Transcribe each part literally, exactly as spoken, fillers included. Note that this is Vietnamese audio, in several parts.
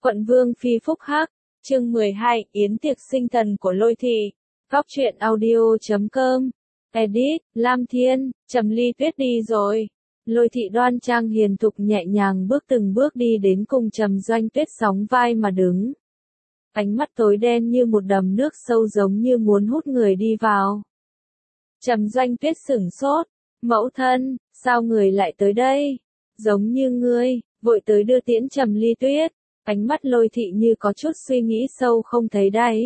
Quận Vương Phi phúc hắc, chương mười hai, yến tiệc sinh thần của Lôi Thị. Góc truyện audio chấm com. Edit, Lam Thiên, Trầm Ly Tuyết đi rồi. Lôi Thị đoan trang hiền thục nhẹ nhàng bước từng bước đi đến cùng Trầm Doanh Tuyết sóng vai mà đứng. Ánh mắt tối đen như một đầm nước sâu giống như muốn hút người đi vào. Trầm Doanh Tuyết sửng sốt, mẫu thân, sao người lại tới đây? Giống như ngươi, vội tới đưa tiễn Trầm Ly Tuyết. Ánh mắt Lôi Thị như có chút suy nghĩ sâu không thấy đáy.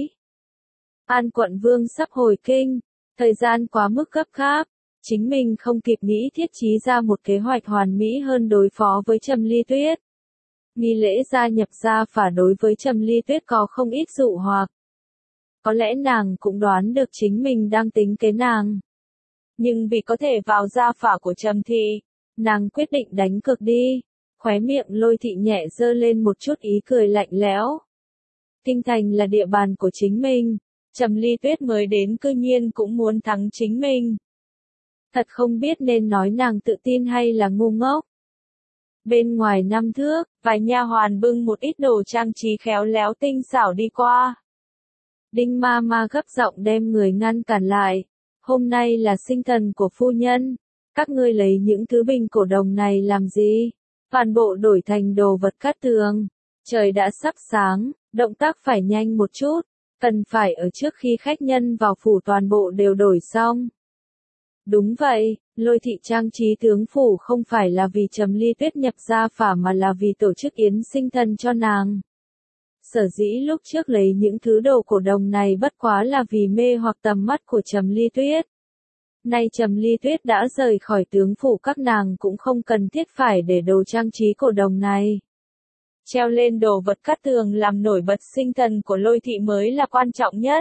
An quận vương sắp hồi kinh, thời gian quá mức gấp gáp, chính mình không kịp nghĩ thiết trí ra một kế hoạch hoàn mỹ hơn đối phó với Trầm Ly Tuyết. Nghi lễ gia nhập gia phả đối với Trầm Ly Tuyết có không ít dụ hoặc. Có lẽ nàng cũng đoán được chính mình đang tính kế nàng. Nhưng vì có thể vào gia phả của Trầm Thị, nàng quyết định đánh cược đi. Khóe miệng Lôi Thị nhẹ dơ lên một chút ý cười lạnh lẽo. Kinh thành là địa bàn của chính mình, Trầm Ly Tuyết mới đến cư nhiên cũng muốn thắng chính mình. Thật không biết nên nói nàng tự tin hay là ngu ngốc. Bên ngoài năm thước, vài nha hoàn bưng một ít đồ trang trí khéo léo tinh xảo đi qua. Đinh ma ma gấp giọng đem người ngăn cản lại. Hôm nay là sinh thần của phu nhân, các ngươi lấy những thứ bình cổ đồng này làm gì? Toàn bộ đổi thành đồ vật cát tường. Trời đã sắp sáng, động tác phải nhanh một chút, cần phải ở trước khi khách nhân vào phủ toàn bộ đều đổi xong. Đúng vậy, Lôi Thị trang trí tướng phủ không phải là vì Trầm Ly Tuyết nhập gia phả mà là vì tổ chức yến sinh thần cho nàng. Sở dĩ lúc trước lấy những thứ đồ cổ đồng này bất quá là vì mê hoặc tầm mắt của Trầm Ly Tuyết. Nay Trầm Ly Tuyết đã rời khỏi tướng phủ các nàng cũng không cần thiết phải để đồ trang trí cổ đồng này. Treo lên đồ vật cát tường làm nổi bật sinh thần của Lôi Thị mới là quan trọng nhất.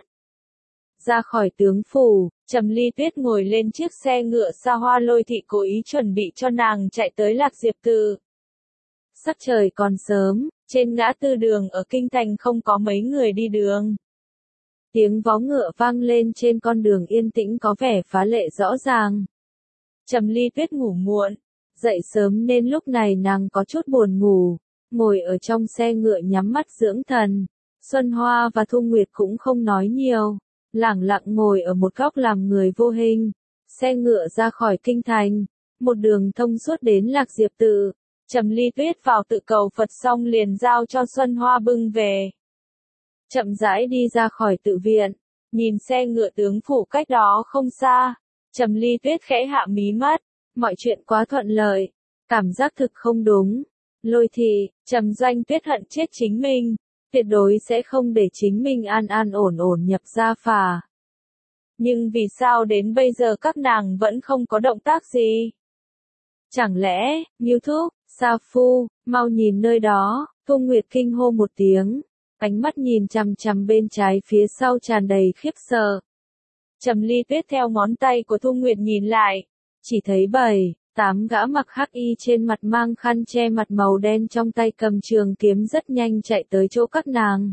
Ra khỏi tướng phủ, Trầm Ly Tuyết ngồi lên chiếc xe ngựa xa hoa Lôi Thị cố ý chuẩn bị cho nàng chạy tới Lạc Diệp Tự. Sắc trời còn sớm, trên ngã tư đường ở kinh thành không có mấy người đi đường. Tiếng vó ngựa vang lên trên con đường yên tĩnh có vẻ phá lệ rõ ràng. Trầm Ly Tuyết ngủ muộn, dậy sớm nên lúc này nàng có chút buồn ngủ, ngồi ở trong xe ngựa nhắm mắt dưỡng thần. Xuân Hoa và Thu Nguyệt cũng không nói nhiều, lẳng lặng ngồi ở một góc làm người vô hình. Xe ngựa ra khỏi kinh thành, một đường thông suốt đến Lạc Diệp Tự. Trầm Ly Tuyết vào tự cầu Phật xong liền giao cho Xuân Hoa bưng về. Chậm rãi đi ra khỏi tự viện, nhìn xe ngựa tướng phủ cách đó không xa, Trầm Ly Tuyết khẽ hạ mí mắt, mọi chuyện quá thuận lợi, cảm giác thực không đúng. Lôi Thị, Trầm Doanh Tuyết hận chết chính mình, tuyệt đối sẽ không để chính mình an an ổn ổn nhập gia phả. Nhưng vì sao đến bây giờ các nàng vẫn không có động tác gì? Chẳng lẽ, Nghiêu Thúc, Sa Phu, mau nhìn nơi đó, Thu Nguyệt kinh hô một tiếng. Ánh mắt nhìn chằm chằm bên trái phía sau tràn đầy khiếp sợ. Trầm Ly Tuyết theo ngón tay của Thu Nguyệt nhìn lại, chỉ thấy bảy, tám gã mặc hắc y trên mặt mang khăn che mặt màu đen trong tay cầm trường kiếm rất nhanh chạy tới chỗ các nàng.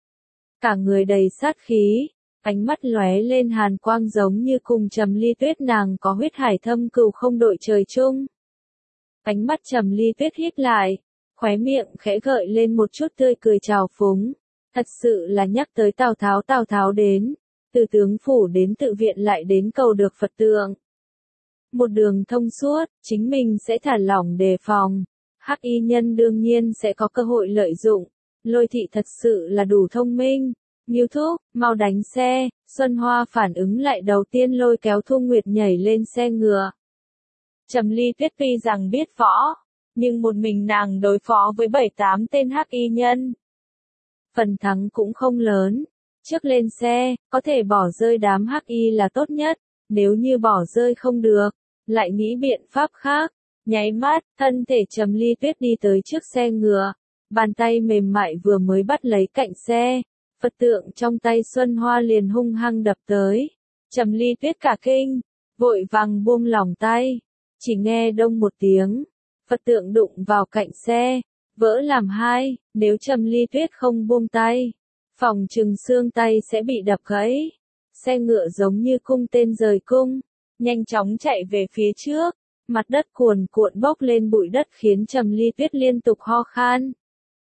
Cả người đầy sát khí, ánh mắt lóe lên hàn quang giống như cùng Trầm Ly Tuyết nàng có huyết hải thâm cừu không đội trời chung. Ánh mắt Trầm Ly Tuyết hít lại, khóe miệng khẽ gợi lên một chút tươi cười trào phúng. Thật sự là nhắc tới Tào Tháo Tào Tháo đến, từ tướng phủ đến tự viện lại đến cầu được Phật tượng. Một đường thông suốt, chính mình sẽ thả lỏng đề phòng. Hắc y nhân đương nhiên sẽ có cơ hội lợi dụng. Lôi Thị thật sự là đủ thông minh. Nghiêu Thúc, mau đánh xe. Xuân Hoa phản ứng lại đầu tiên lôi kéo Thu Nguyệt nhảy lên xe ngựa. Trầm Ly Tuyết tuy rằng biết võ, nhưng một mình nàng đối phó với bảy tám tên hắc y nhân. Phần thắng cũng không lớn. Trước lên xe, có thể bỏ rơi đám hắc y là tốt nhất, nếu như bỏ rơi không được, lại nghĩ biện pháp khác. Nháy mắt, thân thể Trầm Ly Tuyết đi tới trước xe ngựa, bàn tay mềm mại vừa mới bắt lấy cạnh xe, Phật tượng trong tay Xuân Hoa liền hung hăng đập tới. Trầm Ly Tuyết cả kinh, vội vàng buông lỏng tay, chỉ nghe đông một tiếng, Phật tượng đụng vào cạnh xe, vỡ làm hai. Nếu Trầm Ly Tuyết không buông tay, phòng chừng xương tay sẽ bị đập gãy. Xe ngựa giống như cung tên rời cung, nhanh chóng chạy về phía trước, mặt đất cuồn cuộn bốc lên bụi đất khiến Trầm Ly Tuyết liên tục ho khan.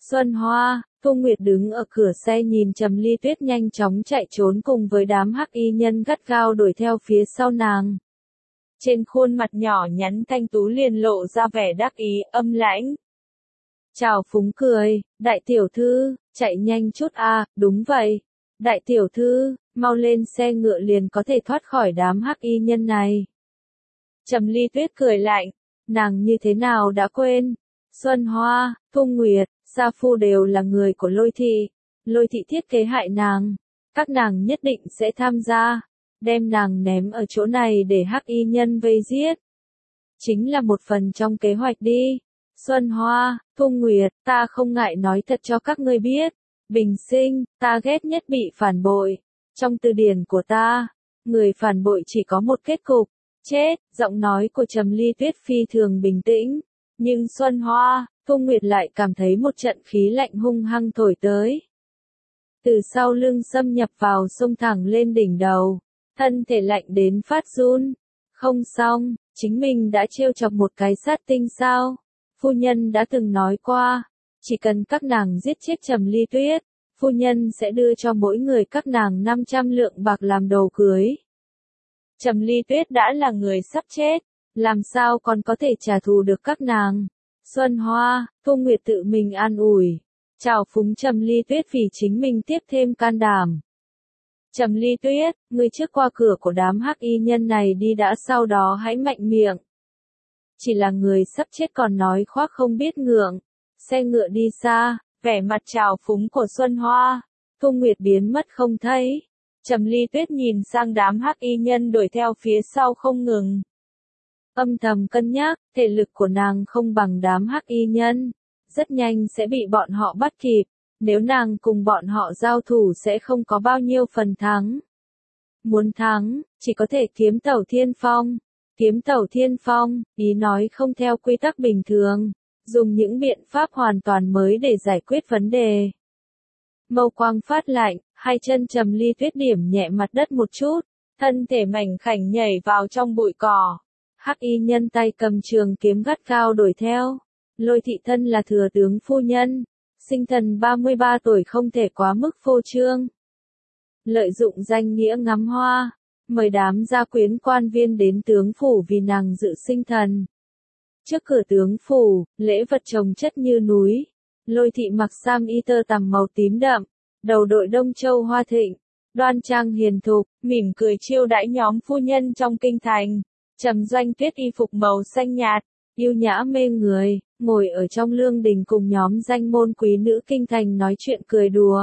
Xuân Hoa, Thu Nguyệt đứng ở cửa xe nhìn Trầm Ly Tuyết nhanh chóng chạy trốn cùng với đám hắc y nhân gắt gao đuổi theo phía sau nàng. Trên khuôn mặt nhỏ nhắn thanh tú liền lộ ra vẻ đắc ý, âm lãnh. Trào phúng cười, đại tiểu thư, chạy nhanh chút a, đúng vậy. Đại tiểu thư, mau lên xe ngựa liền có thể thoát khỏi đám hắc y nhân này. Trầm Ly Tuyết cười lạnh, nàng như thế nào đã quên. Xuân Hoa, Thu Nguyệt, Sa Phu đều là người của Lôi Thị. Lôi Thị thiết kế hại nàng. Các nàng nhất định sẽ tham gia. Đem nàng ném ở chỗ này để hắc y nhân vây giết. Chính là một phần trong kế hoạch đi. Xuân Hoa, Thu Nguyệt, ta không ngại nói thật cho các ngươi biết. Bình sinh, ta ghét nhất bị phản bội. Trong từ điển của ta, người phản bội chỉ có một kết cục. Chết, giọng nói của Trầm Ly Tuyết phi thường bình tĩnh. Nhưng Xuân Hoa, Thu Nguyệt lại cảm thấy một trận khí lạnh hung hăng thổi tới. Từ sau lưng xâm nhập vào xông thẳng lên đỉnh đầu. Thân thể lạnh đến phát run. Không xong, chính mình đã trêu chọc một cái sát tinh sao. Phu nhân đã từng nói qua, chỉ cần các nàng giết chết Trầm Ly Tuyết, phu nhân sẽ đưa cho mỗi người các nàng năm trăm lượng bạc làm đồ cưới. Trầm Ly Tuyết đã là người sắp chết, làm sao còn có thể trả thù được các nàng. Xuân Hoa, Thu Nguyệt tự mình an ủi, chào phúng Trầm Ly Tuyết vì chính mình tiếp thêm can đảm. Trầm Ly Tuyết, ngươi trước qua cửa của đám hắc y nhân này đi đã, sau đó hãy mạnh miệng. Chỉ là người sắp chết còn nói khoác không biết ngượng. Xe ngựa đi xa, vẻ mặt trào phúng của Xuân Hoa, Thu Nguyệt biến mất không thấy. Trầm Ly Tuyết nhìn sang đám hắc y nhân đuổi theo phía sau không ngừng. Âm thầm cân nhắc, thể lực của nàng không bằng đám hắc y nhân. Rất nhanh sẽ bị bọn họ bắt kịp. Nếu nàng cùng bọn họ giao thủ sẽ không có bao nhiêu phần thắng. Muốn thắng, chỉ có thể kiếm tẩu thiên phong. Kiếm tẩu thiên phong, ý nói không theo quy tắc bình thường. Dùng những biện pháp hoàn toàn mới để giải quyết vấn đề. Mâu quang phát lạnh, hai chân Trầm Ly Tuyết điểm nhẹ mặt đất một chút. Thân thể mảnh khảnh nhảy vào trong bụi cỏ. Hắc y nhân tay cầm trường kiếm gắt cao đuổi theo. Lôi Thị thân là thừa tướng phu nhân. Sinh thần ba mươi ba tuổi không thể quá mức phô trương. Lợi dụng danh nghĩa ngắm hoa, mời đám gia quyến quan viên đến tướng phủ vì nàng dự sinh thần. Trước cửa tướng phủ, lễ vật chồng chất như núi. Lôi Thị mặc sam y tơ tằm màu tím đậm, đầu đội Đông Châu hoa thịnh, đoan trang hiền thục, mỉm cười chiêu đãi nhóm phu nhân trong kinh thành. Trầm Doanh Tuyết y phục màu xanh nhạt, yêu nhã mê người, ngồi ở trong lương đình cùng nhóm danh môn quý nữ kinh thành nói chuyện cười đùa.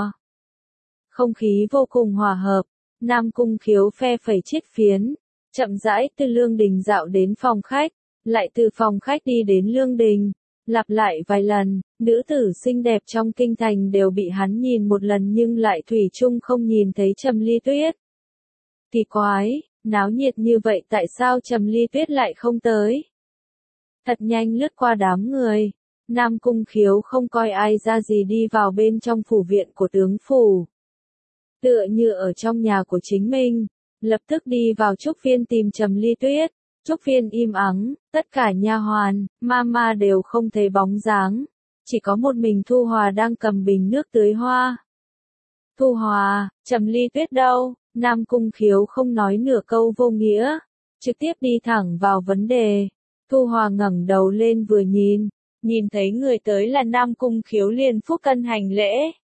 Không khí vô cùng hòa hợp, Nam Cung Khiếu phe phẩy chiếc phiến, chậm rãi từ lương đình dạo đến phòng khách, lại từ phòng khách đi đến lương đình, lặp lại vài lần, nữ tử xinh đẹp trong kinh thành đều bị hắn nhìn một lần nhưng lại thủy chung không nhìn thấy Trầm Ly Tuyết. Kỳ quái, náo nhiệt như vậy tại sao Trầm Ly Tuyết lại không tới? Thật nhanh lướt qua đám người, Nam Cung Khiếu không coi ai ra gì đi vào bên trong phủ viện của tướng phủ. Tựa như ở trong nhà của chính mình, lập tức đi vào trúc viên tìm Trầm Ly Tuyết. Trúc viên im ắng, tất cả nha hoàn, mama đều không thấy bóng dáng. Chỉ có một mình Thu Hòa đang cầm bình nước tưới hoa. Thu Hòa, Trầm Ly Tuyết đâu? Nam Cung Khiếu không nói nửa câu vô nghĩa, trực tiếp đi thẳng vào vấn đề. Thu Hòa ngẩng đầu lên vừa nhìn, nhìn thấy người tới là Nam Cung Khiếu liền phúc cân hành lễ.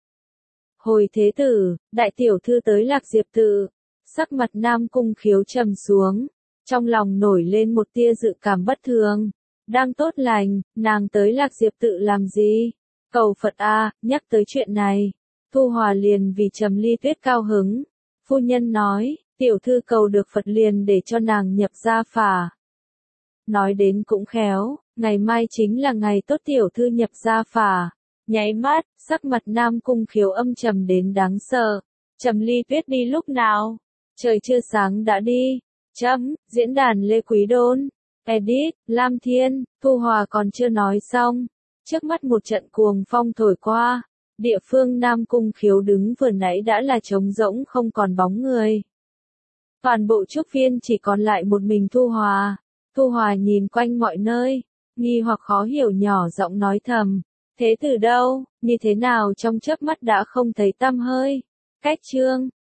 Hồi thế tử, đại tiểu thư tới Lạc Diệp tự. Sắc mặt Nam Cung Khiếu trầm xuống, trong lòng nổi lên một tia dự cảm bất thường. Đang tốt lành, nàng tới Lạc Diệp tự làm gì? Cầu Phật a, nhắc tới chuyện này. Thu Hòa liền vì Trầm Ly Tuyết cao hứng. Phu nhân nói, tiểu thư cầu được Phật liền để cho nàng nhập gia phả. Nói đến cũng khéo, ngày mai chính là ngày tốt tiểu thư nhập gia phả. Nháy mắt, sắc mặt Nam Cung Khiếu âm trầm đến đáng sợ. Trầm Ly Tuyết đi lúc nào? Trời chưa sáng đã đi. Chấm, diễn đàn Lê Quý Đôn. Edit, Lam Thiên, Thu Hòa còn chưa nói xong. Trước mắt một trận cuồng phong thổi qua. Địa phương Nam Cung Khiếu đứng vừa nãy đã là trống rỗng không còn bóng người. Toàn bộ trúc viên chỉ còn lại một mình Thu Hòa. Thu Hòa nhìn quanh mọi nơi, nghi hoặc khó hiểu nhỏ giọng nói thầm. Thế từ đâu, như thế nào trong chớp mắt đã không thấy tăm hơi. Cách chương